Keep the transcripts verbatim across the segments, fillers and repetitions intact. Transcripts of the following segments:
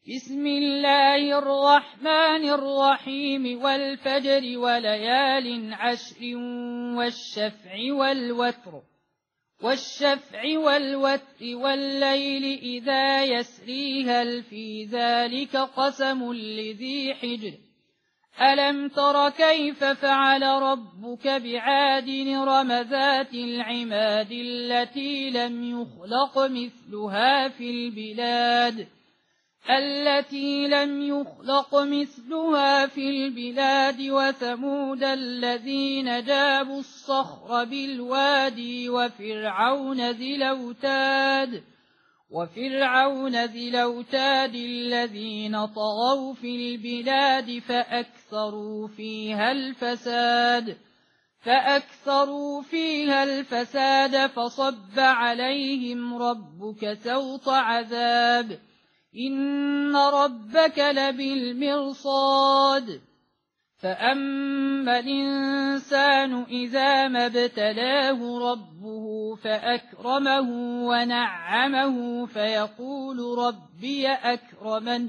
بسم الله الرحمن الرحيم والفجر وليال عشر والشفع والوتر والشفع والوتر والليل إذا يسري هل في ذلك قسم لذي حجر ألم تر كيف فعل ربك بعاد إرم ذات العماد التي لم يخلق مثلها في البلاد التي لم يخلق مثلها في البلاد وثمود الذين جابوا الصخر بالوادي وفرعون ذي الأوتاد وفرعون ذي الأوتاد الذين طغوا في البلاد فأكثروا فيها الفساد فأكثروا فيها الفساد فصب عليهم ربك سوط عذاب إن ربك لبالمرصاد فأما الإنسان إذا ما ابتلاه ربه فأكرمه ونعمه فيقول ربي أكرمن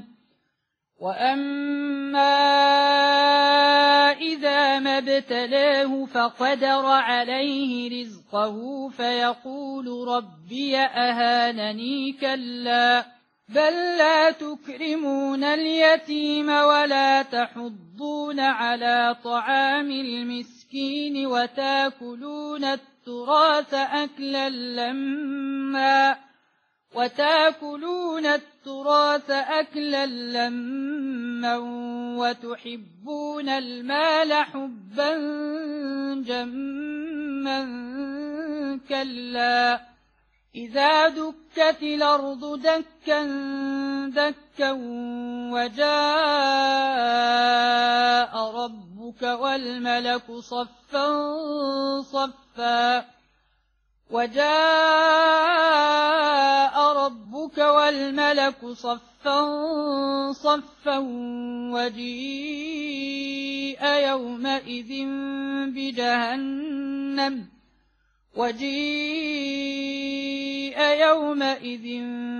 وأما إذا ما ابتلاه فقدر عليه رزقه فيقول ربي أهانني كلا بل لا تكرمون اليتيم ولا تحضون على طعام المسكين وتاكلون التراث أكلا لما وتاكلون التراث أكلا لما وتحبون المال حبا جما كلا إذا دكت الأرض دكا دكا وجاء ربك والملك صفا صفا وجاء ربك والملك صفا صفا وجيء يومئذ بجهنم وجيء يومئذ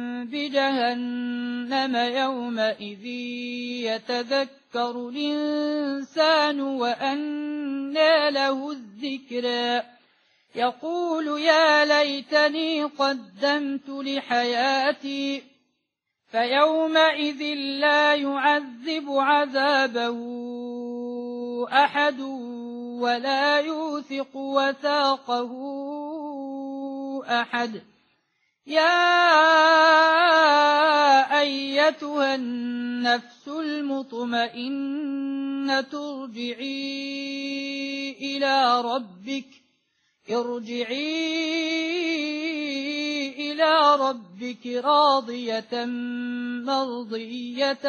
بجهنم يومئذ يتذكر الإنسان وأنى له الذكرى يقول يا ليتني قدمت لحياتي فيومئذ لا يعذب عذابه أحد ولا يوثق وثاقه أحد يا أيتها النفس المطمئنة ارجعي إلى ربك ارجعي إلى ربك راضية مرضية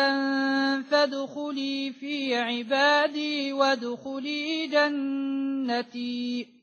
فادخلي في عبادي وادخلي جنتي